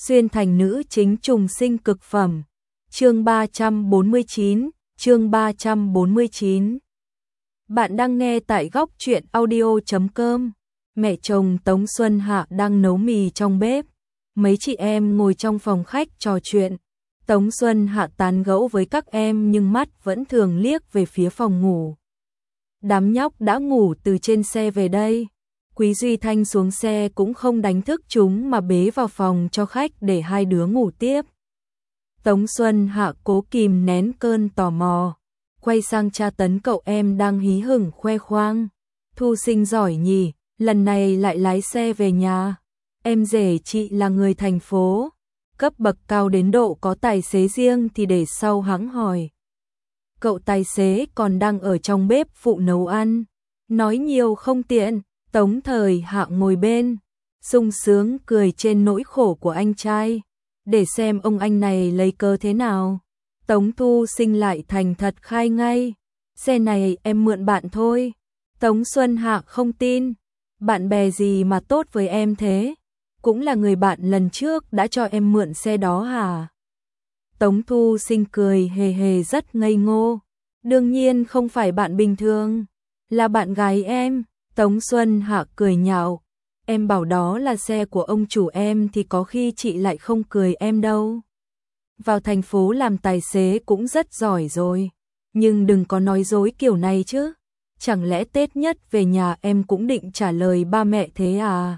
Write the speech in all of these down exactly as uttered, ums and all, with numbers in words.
xuyên thành nữ chính trùng sinh cực phẩm. Chương ba trăm bốn mươi chín, chương ba trăm bốn mươi chín. Bạn đang nghe tại góc truyện audio chấm com. Mẹ chồng Tống Xuân Hạ đang nấu mì trong bếp. Mấy chị em ngồi trong phòng khách trò chuyện. Tống Xuân Hạ tán gẫu với các em nhưng mắt vẫn thường liếc về phía phòng ngủ. Đám nhóc đã ngủ từ trên xe về đây. Quý Duy Thanh xuống xe cũng không đánh thức chúng mà bế vào phòng cho khách để hai đứa ngủ tiếp. Tống Xuân Hạ cố kìm nén cơn tò mò, quay sang tra tấn cậu em đang hí hửng khoe khoang. Thu Sinh giỏi nhỉ, lần này lại lái xe về nhà. Em rể chị là người thành phố, cấp bậc cao đến độ có tài xế riêng thì để sau hãng hỏi. Cậu tài xế còn đang ở trong bếp phụ nấu ăn, nói nhiều không tiện. Tống Thời Hạ ngồi bên, sung sướng cười trên nỗi khổ của anh trai, để xem ông anh này lấy cớ thế nào. Tống Thu Sinh lại thành thật khai ngay, xe này em mượn bạn thôi. Tống Xuân Hạ không tin, bạn bè gì mà tốt với em thế, cũng là người bạn lần trước đã cho em mượn xe đó hả? Tống Thu Sinh cười hề hề rất ngây ngô, đương nhiên không phải bạn bình thường, là bạn gái em. Tống Xuân Hạ cười nhạo, em bảo đó là xe của ông chủ em thì có khi chị lại không cười em đâu. Vào thành phố làm tài xế cũng rất giỏi rồi, nhưng đừng có nói dối kiểu này chứ. Chẳng lẽ Tết nhất về nhà em cũng định trả lời ba mẹ thế à?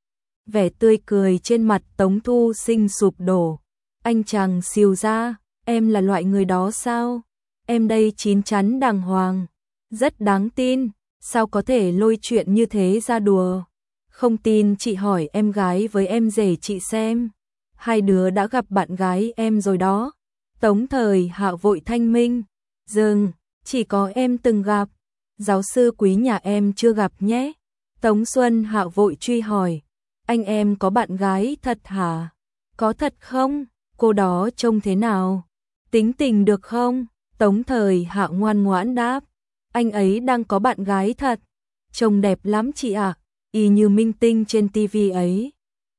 Vẻ tươi cười trên mặt Tống Thu Sinh sụp đổ. Anh chàng xìu ra, em là loại người đó sao? Em đây chín chắn đàng hoàng, rất đáng tin. Sao có thể lôi chuyện như thế ra đùa? Không tin chị hỏi em gái với em rể chị xem. Hai đứa đã gặp bạn gái em rồi đó. Tống Thời Hạ vội thanh minh. Dừng, chỉ có em từng gặp. Giáo sư Quý nhà em chưa gặp nhé. Tống Xuân Hạ vội truy hỏi. Anh em có bạn gái thật hả? Có thật không? Cô đó trông thế nào? Tính tình được không? Tống Thời Hạ ngoan ngoãn đáp. Anh ấy đang có bạn gái thật, trông đẹp lắm chị ạ, y như minh tinh trên tivi ấy.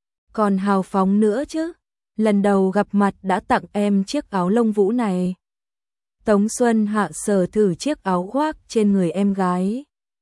Còn hào phóng nữa chứ, lần đầu gặp mặt đã tặng em chiếc áo lông vũ này. Tống Xuân Hạ sờ thử chiếc áo khoác trên người em gái.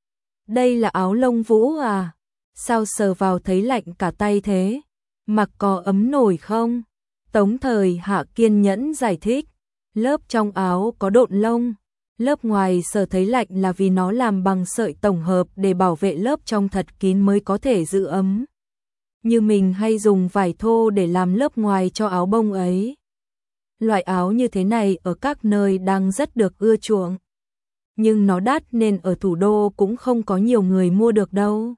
Đây là áo lông vũ à? Sao sờ vào thấy lạnh cả tay thế? Mặc có ấm nổi không? Tống Thời Hạ kiên nhẫn giải thích, lớp trong áo có độn lông. Lớp ngoài sờ thấy lạnh là vì nó làm bằng sợi tổng hợp để bảo vệ lớp trong thật kín mới có thể giữ ấm. Như mình hay dùng vải thô để làm lớp ngoài cho áo bông ấy. Loại áo như thế này ở các nơi đang rất được ưa chuộng. Nhưng nó đắt nên ở thủ đô cũng không có nhiều người mua được đâu.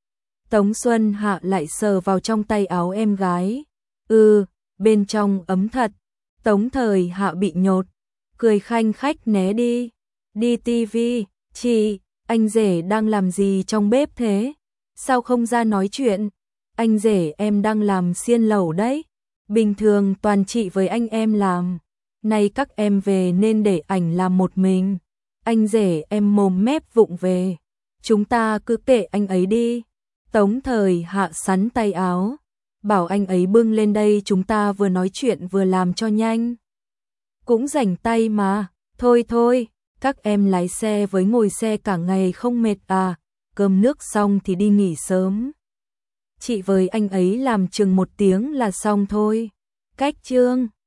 Tống Xuân Hạ lại sờ vào trong tay áo em gái. Ừ, bên trong ấm thật. Tống Thời Hạ bị nhột, cười khanh khách né đi. Đi tivi, chị, anh rể đang làm gì trong bếp thế? Sao không ra nói chuyện? Anh rể em đang làm xiên lẩu đấy. Bình thường toàn chị với anh em làm. Nay các em về nên để ảnh làm một mình. Anh rể em mồm mép vụng về. Chúng ta cứ kệ anh ấy đi. Tống Thời Hạ sắn tay áo, bảo anh ấy bưng lên đây, chúng ta vừa nói chuyện vừa làm cho nhanh. Cũng rảnh tay mà, thôi thôi, các em lái xe với ngồi xe cả ngày không mệt à, cơm nước xong thì đi nghỉ sớm. Chị với anh ấy làm chừng một tiếng là xong thôi. Cách chương